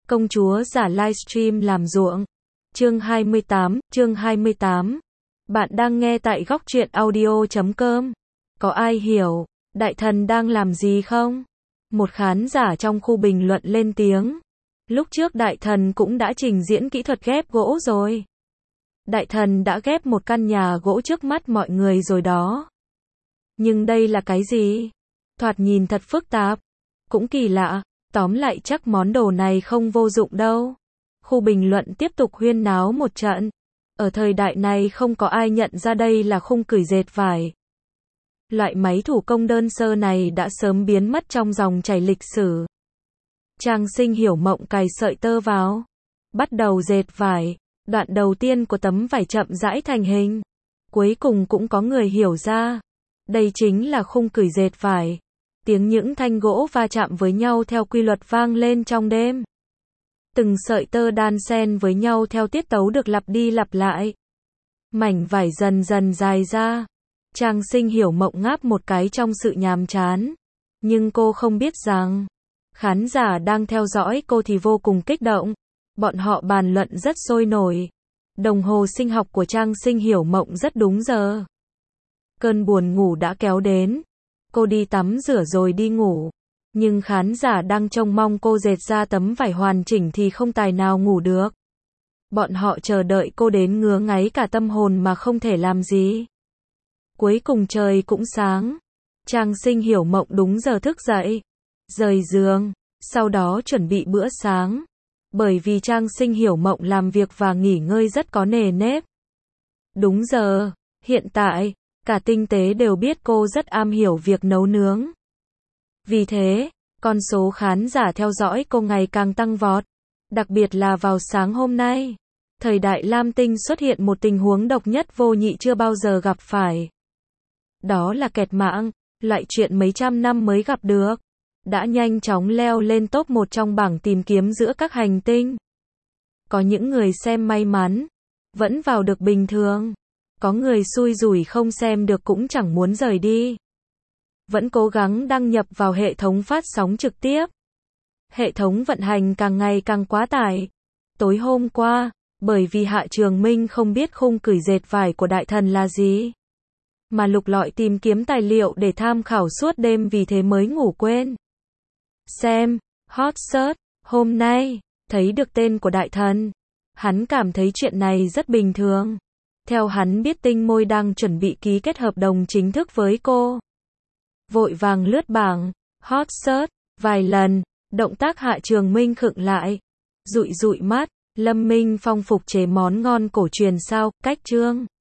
Công chúa giả livestream làm ruộng. Chương 28. Bạn đang nghe tại góc truyện audio.com. Có ai hiểu đại thần đang làm gì không? Một khán giả trong khu bình luận lên tiếng. Lúc trước đại thần cũng đã trình diễn kỹ thuật ghép gỗ rồi. Đại thần đã ghép một căn nhà gỗ trước mắt mọi người rồi đó. Nhưng đây là cái gì? Thoạt nhìn thật phức tạp. Cũng kỳ lạ. Tóm lại chắc món đồ này không vô dụng đâu. Khu bình luận tiếp tục huyên náo một trận. Ở thời đại này không có ai nhận ra đây là khung cửi dệt vải. Loại máy thủ công đơn sơ này đã sớm biến mất trong dòng chảy lịch sử. Trang Sinh hiểu mộng cài sợi tơ vào. Bắt đầu dệt vải. Đoạn đầu tiên của tấm vải chậm rãi thành hình. Cuối cùng cũng có người hiểu ra. Đây chính là khung cửi dệt vải. Tiếng những thanh gỗ va chạm với nhau theo quy luật vang lên trong đêm. Từng sợi tơ đan xen với nhau theo tiết tấu được lặp đi lặp lại. Mảnh vải dần dần dài ra. Trang Sinh hiểu mộng ngáp một cái trong sự nhàm chán. Nhưng cô không biết rằng, khán giả đang theo dõi cô thì vô cùng kích động. Bọn họ bàn luận rất sôi nổi. Đồng hồ sinh học của Trang Sinh hiểu mộng rất đúng giờ. Cơn buồn ngủ đã kéo đến. Cô đi tắm rửa rồi đi ngủ. Nhưng khán giả đang trông mong cô dệt ra tấm vải hoàn chỉnh thì không tài nào ngủ được. Bọn họ chờ đợi cô đến ngứa ngáy cả tâm hồn mà không thể làm gì. Cuối cùng trời cũng sáng. Trang Sinh hiểu mộng đúng giờ thức dậy. Rời giường. Sau đó chuẩn bị bữa sáng. Bởi vì Trang Sinh hiểu mộng làm việc và nghỉ ngơi rất có nề nếp. Đúng giờ. Hiện tại, cả tinh tế đều biết cô rất am hiểu việc nấu nướng. Vì thế, con số khán giả theo dõi cô ngày càng tăng vọt. Đặc biệt là vào sáng hôm nay. Thời đại Lam Tinh xuất hiện một tình huống độc nhất vô nhị chưa bao giờ gặp phải. Đó là kẹt mạng, loại chuyện mấy trăm năm mới gặp được. Đã nhanh chóng leo lên top 1 trong bảng tìm kiếm giữa các hành tinh. Có những người xem may mắn, vẫn vào được bình thường. Có người xui rủi không xem được cũng chẳng muốn rời đi. Vẫn cố gắng đăng nhập vào hệ thống phát sóng trực tiếp. Hệ thống vận hành càng ngày càng quá tải. Tối hôm qua, bởi vì Hạ Trường Minh không biết khung cửi dệt vải của đại thần là gì, mà lục lọi tìm kiếm tài liệu để tham khảo suốt đêm vì thế mới ngủ quên. Xem, hot search, hôm nay, thấy được tên của đại thần. Hắn cảm thấy chuyện này rất bình thường. Theo hắn biết Tinh Môi đang chuẩn bị ký kết hợp đồng chính thức với cô. Vội vàng lướt bảng, hot search, vài lần, động tác Hạ Trường Minh khựng lại. Dụi dụi mắt, Lâm Minh Phong phục chế món ngon cổ truyền sao, cách chương.